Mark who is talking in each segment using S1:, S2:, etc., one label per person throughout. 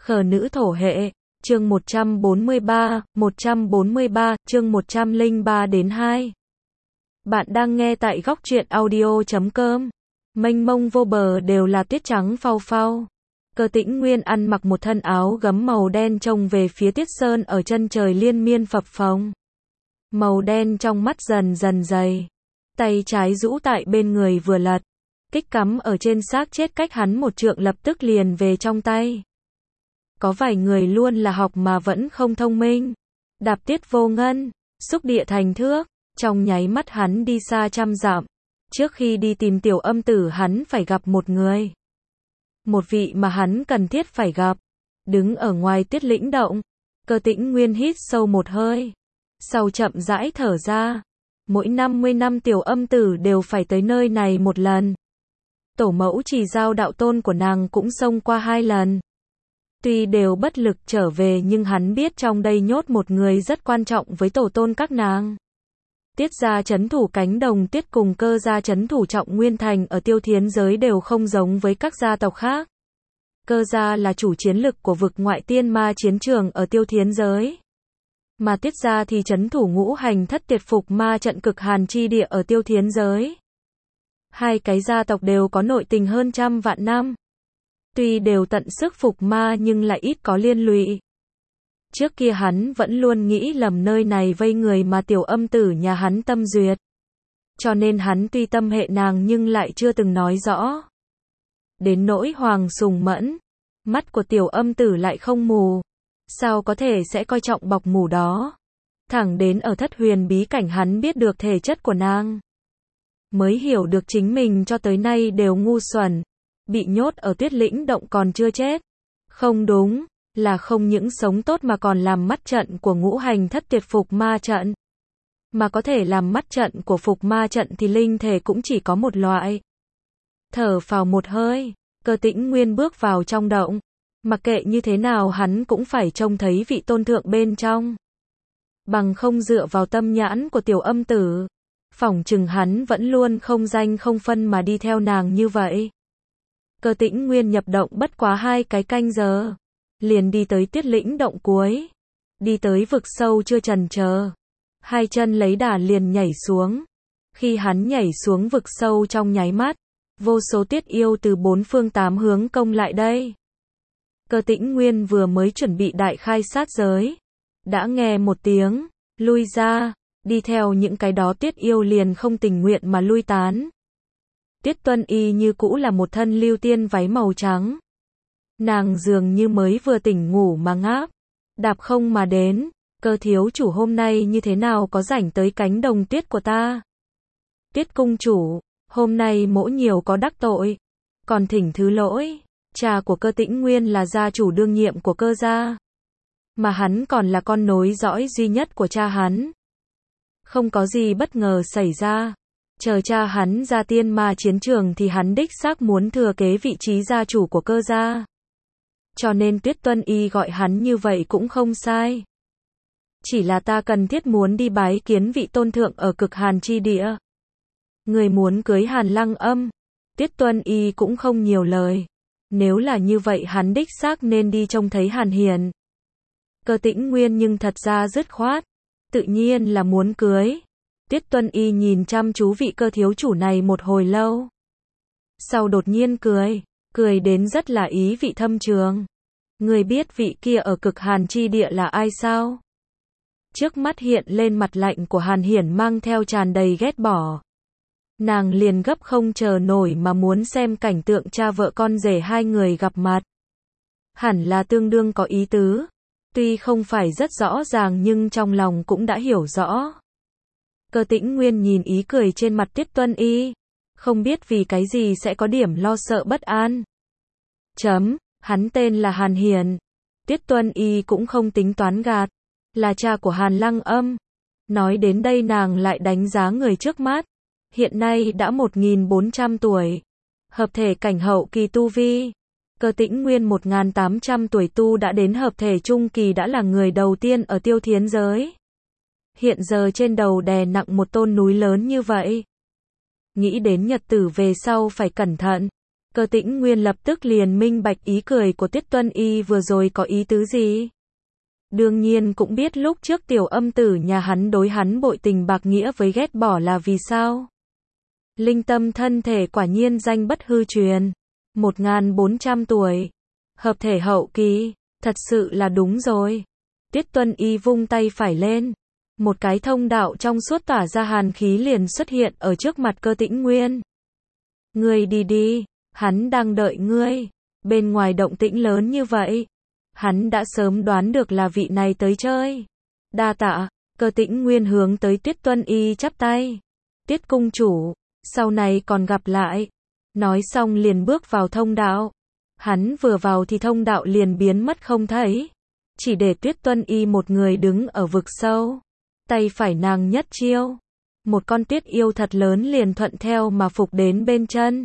S1: Khờ nữ thổ hệ, chương 143, chương 103 đến 2. Bạn đang nghe tại góc truyện audio.com. Mênh mông vô bờ đều là tuyết trắng phau phau. Cơ Tĩnh Nguyên ăn mặc một thân áo gấm màu đen trông về phía Tiết Sơn ở chân trời liên miên phập phồng. Màu đen trong mắt dần dần dày. Tay trái rũ tại bên người vừa lật. Kích cắm ở trên xác chết cách hắn một trượng lập tức liền về trong tay. Có vài người luôn là học mà vẫn không thông minh. Đạp tiết vô ngân, xúc địa thành thước, trong nháy mắt hắn đi xa trăm dặm. Trước khi đi tìm Tiểu Âm Tử hắn phải gặp một người. Một vị mà hắn cần thiết phải gặp. Đứng ở ngoài Tuyết Lĩnh động, Cơ Tĩnh Nguyên hít sâu một hơi. Sau chậm rãi thở ra. Mỗi 50 năm Tiểu Âm Tử đều phải tới nơi này một lần. Tổ mẫu Chỉ Giao đạo tôn của nàng cũng xông qua 2 lần. Tuy đều bất lực trở về nhưng hắn biết trong đây nhốt một người rất quan trọng với tổ tôn các nàng. Tiết gia trấn thủ cánh đồng tuyết cùng Cơ gia trấn thủ Trọng Nguyên Thành ở Tiêu Thiến giới đều không giống với các gia tộc khác. Cơ gia là chủ chiến lực của vực ngoại tiên ma chiến trường ở Tiêu Thiến giới. Mà Tiết gia thì trấn thủ ngũ hành thất tuyệt phục ma trận cực hàn chi địa ở Tiêu Thiến giới. Hai cái gia tộc đều có nội tình hơn trăm vạn năm. Tuy đều tận sức phục ma nhưng lại ít có liên lụy. Trước kia hắn vẫn luôn nghĩ lầm nơi này vây người mà Tiểu Âm Tử nhà hắn tâm duyệt. Cho nên hắn tuy tâm hệ nàng nhưng lại chưa từng nói rõ. Đến nỗi Hoàng Sùng Mẫn, mắt của Tiểu Âm Tử lại không mù. Sao có thể sẽ coi trọng bọc mù đó. Thẳng đến ở Thất Huyền bí cảnh hắn biết được thể chất của nàng. Mới hiểu được chính mình cho tới nay đều ngu xuẩn. Bị nhốt ở Tuyết Lĩnh động còn chưa chết. Không đúng, là không những sống tốt mà còn làm mắt trận của ngũ hành thất tuyệt phục ma trận. Mà có thể làm mắt trận của phục ma trận thì linh thể cũng chỉ có một loại. Thở phào một hơi, Cơ Tĩnh Nguyên bước vào trong động. Mặc kệ như thế nào hắn cũng phải trông thấy vị tôn thượng bên trong. Bằng không dựa vào tâm nhãn của Tiểu Âm Tử, phỏng chừng hắn vẫn luôn không danh không phân mà đi theo nàng như vậy. Cơ Tĩnh Nguyên nhập động bất quá 2 cái canh giờ. Liền đi tới Tuyết Lĩnh động cuối. Đi tới vực sâu chưa chần chờ. 2 chân lấy đà liền nhảy xuống. Khi hắn nhảy xuống vực sâu trong nháy mắt, vô số tuyết yêu từ 4 phương 8 hướng công lại đây. Cơ Tĩnh Nguyên vừa mới chuẩn bị đại khai sát giới. Đã nghe một tiếng, lui ra, đi theo những cái đó tuyết yêu liền không tình nguyện mà lui tán. Tuyết Tuân Y như cũ là một thân lưu tiên váy màu trắng. Nàng dường như mới vừa tỉnh ngủ mà ngáp. Đạp không mà đến, Cơ thiếu chủ hôm nay như thế nào có rảnh tới cánh đồng tuyết của ta? Tuyết cung chủ, hôm nay mỗ nhiều có đắc tội. Còn thỉnh thứ lỗi, cha của Cơ Tĩnh Nguyên là gia chủ đương nhiệm của Cơ gia. Mà hắn còn là con nối dõi duy nhất của cha hắn. Không có gì bất ngờ xảy ra. Chờ cha hắn ra tiên ma chiến trường thì hắn đích xác muốn thừa kế vị trí gia chủ của Cơ gia. Cho nên Tuyết Tuân Y gọi hắn như vậy cũng không sai. Chỉ là ta cần thiết muốn đi bái kiến vị tôn thượng ở cực hàn chi địa. Người muốn cưới Hàn Lăng Âm. Tuyết Tuân Y cũng không nhiều lời. Nếu là như vậy hắn đích xác nên đi trông thấy Hàn Hiền. Cơ Tĩnh Nguyên nhưng thật ra dứt khoát. Tự nhiên là muốn cưới. Tuyết Tuân Y nhìn chăm chú vị Cơ thiếu chủ này một hồi lâu. Sau đột nhiên cười đến rất là ý vị thâm trường. Người biết vị kia ở cực hàn chi địa là ai sao? Trước mắt hiện lên mặt lạnh của Hàn Hiển mang theo tràn đầy ghét bỏ. Nàng liền gấp không chờ nổi mà muốn xem cảnh tượng cha vợ con rể 2 người gặp mặt. Hẳn là tương đương có ý tứ. Tuy không phải rất rõ ràng nhưng trong lòng cũng đã hiểu rõ. Cơ Tĩnh Nguyên nhìn ý cười trên mặt Tuyết Tuân Y. Không biết vì cái gì sẽ có điểm lo sợ bất an. Hắn tên là Hàn Hiền. Tuyết Tuân Y cũng không tính toán gạt. Là cha của Hàn Lăng Âm. Nói đến đây nàng lại đánh giá người trước mắt. Hiện nay đã 1400 tuổi. Hợp thể cảnh hậu kỳ tu vi. Cơ Tĩnh Nguyên 1800 tuổi tu đã đến hợp thể trung kỳ đã là người đầu tiên ở Tiêu Thiến giới. Hiện giờ trên đầu đè nặng một tôn núi lớn như vậy. Nghĩ đến nhật tử về sau phải cẩn thận. Cơ Tĩnh Nguyên lập tức liền minh bạch ý cười của Tuyết Tuân Y vừa rồi có ý tứ gì. Đương nhiên cũng biết lúc trước tiểu âm tử nhà hắn đối hắn bội tình bạc nghĩa với ghét bỏ là vì sao. Linh tâm thân thể quả nhiên danh bất hư truyền. 1400 tuổi. Hợp thể hậu kỳ. Thật sự là đúng rồi. Tuyết Tuân Y vung tay phải lên. Một cái thông đạo trong suốt tỏa ra hàn khí liền xuất hiện ở trước mặt Cơ Tĩnh Nguyên. Ngươi đi đi, hắn đang đợi ngươi. Bên ngoài động tĩnh lớn như vậy. Hắn đã sớm đoán được là vị này tới chơi. Đa tạ, Cơ Tĩnh Nguyên hướng tới Tuyết Tuân Y chắp tay. Tuyết cung chủ, sau này còn gặp lại. Nói xong liền bước vào thông đạo. Hắn vừa vào thì thông đạo liền biến mất không thấy. Chỉ để Tuyết Tuân Y một người đứng ở vực sâu. Tay phải nàng nhất chiêu. Một con tuyết yêu thật lớn liền thuận theo mà phục đến bên chân.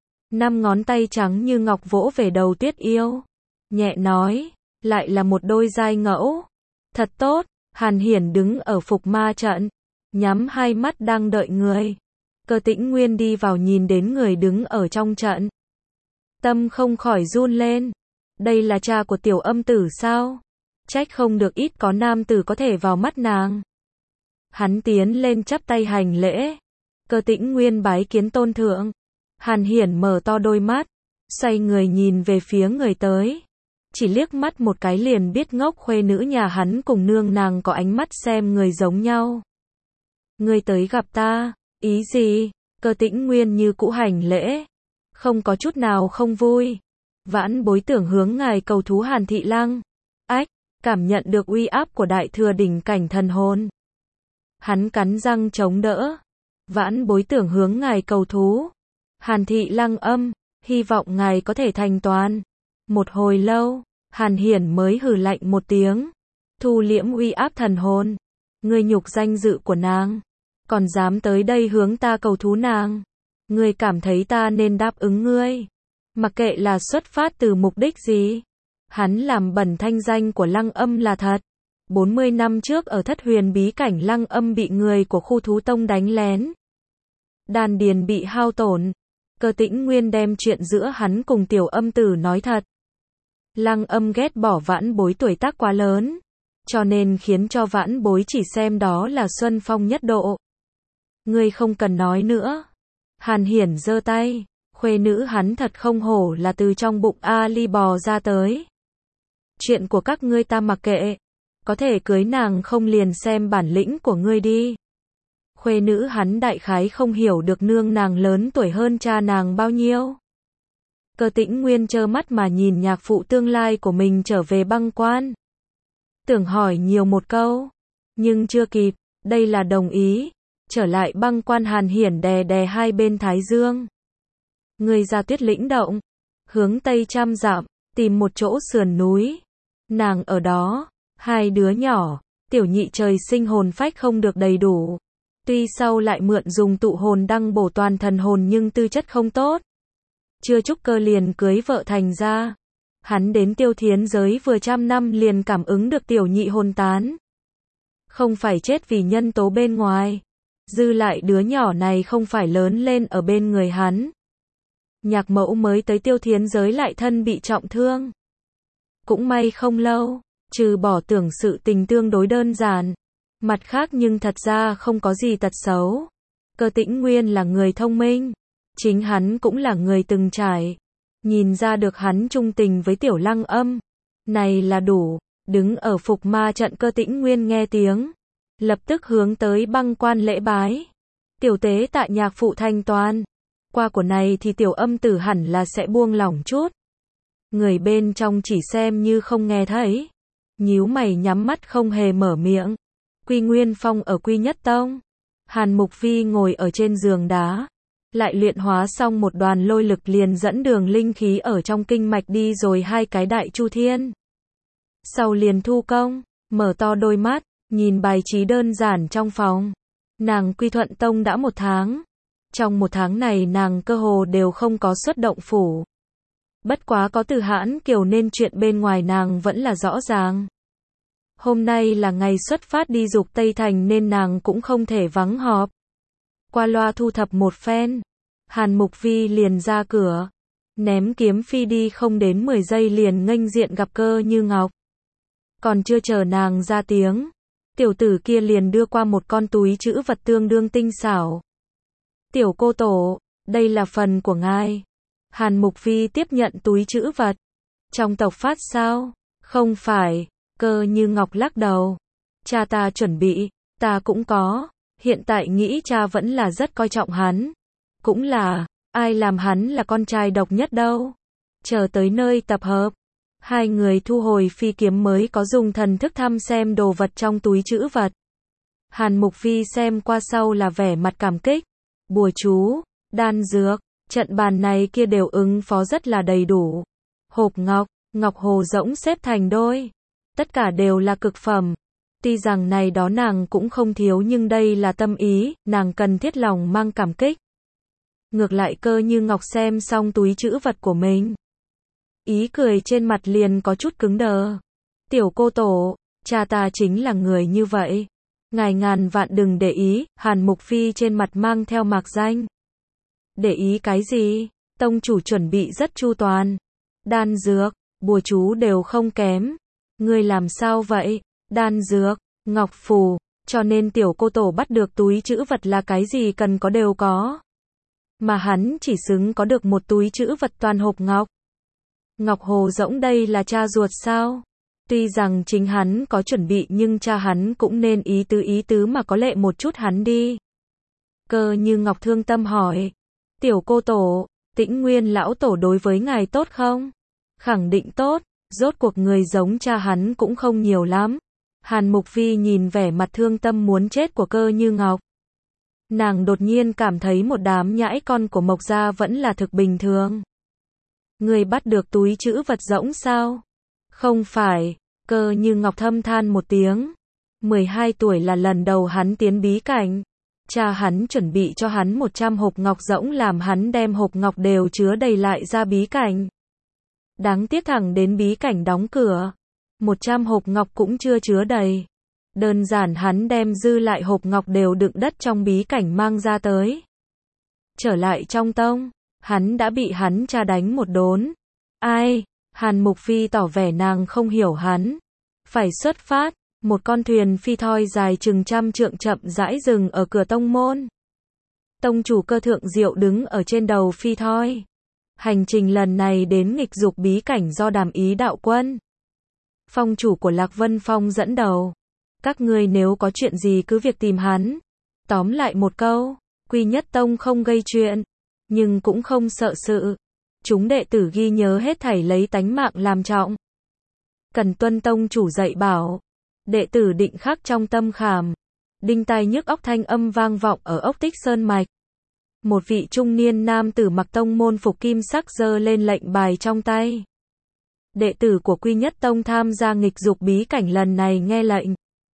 S1: 5 ngón tay trắng như ngọc vỗ về đầu tuyết yêu. Nhẹ nói, lại là một đôi giai ngẫu. Thật tốt, Hàn Hiển đứng ở phục ma trận. Nhắm hai mắt đang đợi người. Cơ Tĩnh Nguyên đi vào nhìn đến người đứng ở trong trận. Tâm không khỏi run lên. Đây là cha của tiểu âm tử sao? Trách không được ít có nam tử có thể vào mắt nàng. Hắn tiến lên chắp tay hành lễ. Cơ Tĩnh Nguyên bái kiến tôn thượng. Hàn Hiển mở to đôi mắt. Xoay người nhìn về phía người tới. Chỉ liếc mắt một cái liền biết ngốc khuê nữ nhà hắn cùng nương nàng có ánh mắt xem người giống nhau. Ngươi tới gặp ta, ý gì? Cơ Tĩnh Nguyên như cũ hành lễ. Không có chút nào không vui. Vãn bối tưởng hướng ngài cầu thú Hàn Thị Lăng. Ách, cảm nhận được uy áp của đại thừa đỉnh cảnh thần hồn. Hắn cắn răng chống đỡ. Vãn bối tưởng hướng ngài cầu thú Hàn Thị Lăng âm, hy vọng ngài có thể thành toàn. Một hồi lâu, Hàn Hiển mới hừ lạnh một tiếng. Thu liễm uy áp thần hồn. Ngươi nhục danh dự của nàng. Còn dám tới đây hướng ta cầu thú nàng. Ngươi cảm thấy ta nên đáp ứng ngươi. Mặc kệ là xuất phát từ mục đích gì. Hắn làm bẩn thanh danh của Lăng âm là thật. 40 năm trước ở Thất Huyền bí cảnh Lăng âm bị người của khu thú tông đánh lén. Đan điền bị hao tổn. Cơ Tĩnh Nguyên đem chuyện giữa hắn cùng tiểu âm tử nói thật. Lăng âm ghét bỏ vãn bối tuổi tác quá lớn. Cho nên khiến cho vãn bối chỉ xem đó là xuân phong nhất độ. Ngươi không cần nói nữa. Hàn Hiển giơ tay. Khuê nữ hắn thật không hổ là từ trong bụng Ali bò ra tới. Chuyện của các ngươi ta mặc kệ. Có thể cưới nàng không liền xem bản lĩnh của ngươi đi. Khuê nữ hắn đại khái không hiểu được nương nàng lớn tuổi hơn cha nàng bao nhiêu. Cơ Tĩnh Nguyên trơ mắt mà nhìn nhạc phụ tương lai của mình trở về băng quan. Tưởng hỏi nhiều một câu. Nhưng chưa kịp, đây là đồng ý. Trở lại băng quan Hàn Hiển đè đè hai bên thái dương. Người ra Tuyết Lĩnh động. Hướng tây 100 dặm, tìm một chỗ sườn núi. Nàng ở đó, hai đứa nhỏ, tiểu nhị trời sinh hồn phách không được đầy đủ. Tuy sau lại mượn dùng tụ hồn đăng bổ toàn thần hồn nhưng tư chất không tốt. Chưa trúc cơ liền cưới vợ thành ra. Hắn đến Tiêu Thiến giới vừa 100 năm liền cảm ứng được tiểu nhị hồn tán. Không phải chết vì nhân tố bên ngoài. Dư lại đứa nhỏ này không phải lớn lên ở bên người hắn. Nhạc mẫu mới tới Tiêu Thiến giới lại thân bị trọng thương. Cũng may không lâu, trừ bỏ tưởng sự tình tương đối đơn giản. Mặt khác nhưng thật ra không có gì tật xấu. Cơ Tĩnh Nguyên là người thông minh. Chính hắn cũng là người từng trải. Nhìn ra được hắn trung tình với tiểu Lăng âm. Này là đủ. Đứng ở phục ma trận Cơ Tĩnh Nguyên nghe tiếng. Lập tức hướng tới băng quan lễ bái. Tiểu tế tại nhạc phụ thanh toàn. Qua của này thì tiểu âm tử hẳn là sẽ buông lỏng chút. Người bên trong chỉ xem như không nghe thấy. Nhíu mày nhắm mắt không hề mở miệng. Quy Nguyên Phong ở Quy Nhất Tông. Hàn Mục Vi ngồi ở trên giường đá. Lại luyện hóa xong một đoàn lôi lực liền dẫn đường linh khí ở trong kinh mạch đi rồi hai cái đại chu thiên. Sau liền thu công, mở to đôi mắt, nhìn bài trí đơn giản trong phòng. Nàng Quy Thuận Tông đã 1 tháng. Trong 1 tháng này nàng cơ hồ đều không có xuất động phủ. Bất quá có Từ Hãn Kiều nên chuyện bên ngoài nàng vẫn là rõ ràng. Hôm nay là ngày xuất phát đi dục Tây Thành nên nàng cũng không thể vắng họp. Qua loa thu thập một phen, Hàn Mục Vi liền ra cửa. Ném kiếm phi đi không đến 10 giây liền nghênh diện gặp Cơ Như Ngọc. Còn chưa chờ nàng ra tiếng, tiểu tử kia liền đưa qua một con túi trữ vật tương đương tinh xảo. Tiểu cô tổ, đây là phần của ngài. Hàn Mục Phi tiếp nhận túi trữ vật. Trong tộc phát sao? Không phải, Cơ Như Ngọc lắc đầu. Cha ta chuẩn bị, ta cũng có, hiện tại nghĩ cha vẫn là rất coi trọng hắn. Cũng là, ai làm hắn là con trai độc nhất đâu. Chờ tới nơi tập hợp, hai người thu hồi phi kiếm mới có dùng thần thức thăm xem đồ vật trong túi trữ vật. Hàn Mục Phi xem qua sau là vẻ mặt cảm kích. Bùa chú, đan dược, trận bàn này kia đều ứng phó rất là đầy đủ. Hộp ngọc, ngọc hồ rỗng xếp thành đôi. Tất cả đều là cực phẩm. Tuy rằng này đó nàng cũng không thiếu nhưng đây là tâm ý, nàng cần thiết lòng mang cảm kích. Ngược lại Cơ Như Ngọc xem xong túi trữ vật của mình. Ý cười trên mặt liền có chút cứng đờ. Tiểu cô tổ, cha ta chính là người như vậy. Ngài ngàn vạn đừng để ý, Hàn Mục Phi trên mặt mang theo mạc danh. Để ý cái gì? Tông chủ chuẩn bị rất chu toàn. Đan dược, bùa chú đều không kém. Ngươi làm sao vậy? Đan dược, ngọc phù, cho nên tiểu cô tổ bắt được túi trữ vật là cái gì cần có đều có. Mà hắn chỉ xứng có được một túi trữ vật toàn hộp ngọc. Ngọc hồ rỗng đây là cha ruột sao? Tuy rằng chính hắn có chuẩn bị nhưng cha hắn cũng nên ý tứ mà có lệ một chút hắn đi. Cơ Như Ngọc thương tâm hỏi. Tiểu cô tổ, Tĩnh Nguyên lão tổ đối với ngài tốt không? Khẳng định tốt, rốt cuộc người giống cha hắn cũng không nhiều lắm. Hàn Mục Phi nhìn vẻ mặt thương tâm muốn chết của Cơ Như Ngọc. Nàng đột nhiên cảm thấy một đám nhãi con của Mộc gia vẫn là thực bình thường. Người bắt được túi trữ vật rỗng sao? Không phải, Cơ Như Ngọc thâm than một tiếng. 12 tuổi là lần đầu hắn tiến bí cảnh. Cha hắn chuẩn bị cho hắn 100 hộp ngọc rỗng làm hắn đem hộp ngọc đều chứa đầy lại ra bí cảnh. Đáng tiếc thẳng đến bí cảnh đóng cửa. 100 hộp ngọc cũng chưa chứa đầy. Đơn giản hắn đem dư lại hộp ngọc đều đựng đất trong bí cảnh mang ra tới. Trở lại trong tông, hắn đã bị hắn cha đánh một đốn. Ai? Hàn Mục Phi tỏ vẻ nàng không hiểu hắn. Phải xuất phát, một con thuyền phi thoi dài chừng 100 trượng chậm rãi dừng ở cửa tông môn. Tông chủ Cơ Thượng Diệu đứng ở trên đầu phi thoi. Hành trình lần này đến nghịch dục bí cảnh do Đàm Ý đạo quân, phong chủ của Lạc Vân Phong dẫn đầu. Các ngươi nếu có chuyện gì cứ việc tìm hắn. Tóm lại một câu, Quy Nhất Tông không gây chuyện, nhưng cũng không sợ sự. Chúng đệ tử ghi nhớ hết thảy lấy tánh mạng làm trọng. Cần tuân tông chủ dạy bảo. Đệ tử định khắc trong tâm khảm. Đinh tai nhức óc thanh âm vang vọng ở ốc Tích Sơn Mạch. Một vị trung niên nam tử mặc tông môn phục kim sắc giơ lên lệnh bài trong tay. Đệ tử của Quy Nhất Tông tham gia nghịch dục bí cảnh lần này nghe lệnh.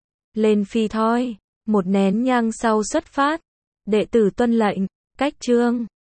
S1: Lên phi thoi, một nén nhang sau xuất phát. Đệ tử tuân lệnh, cách chương.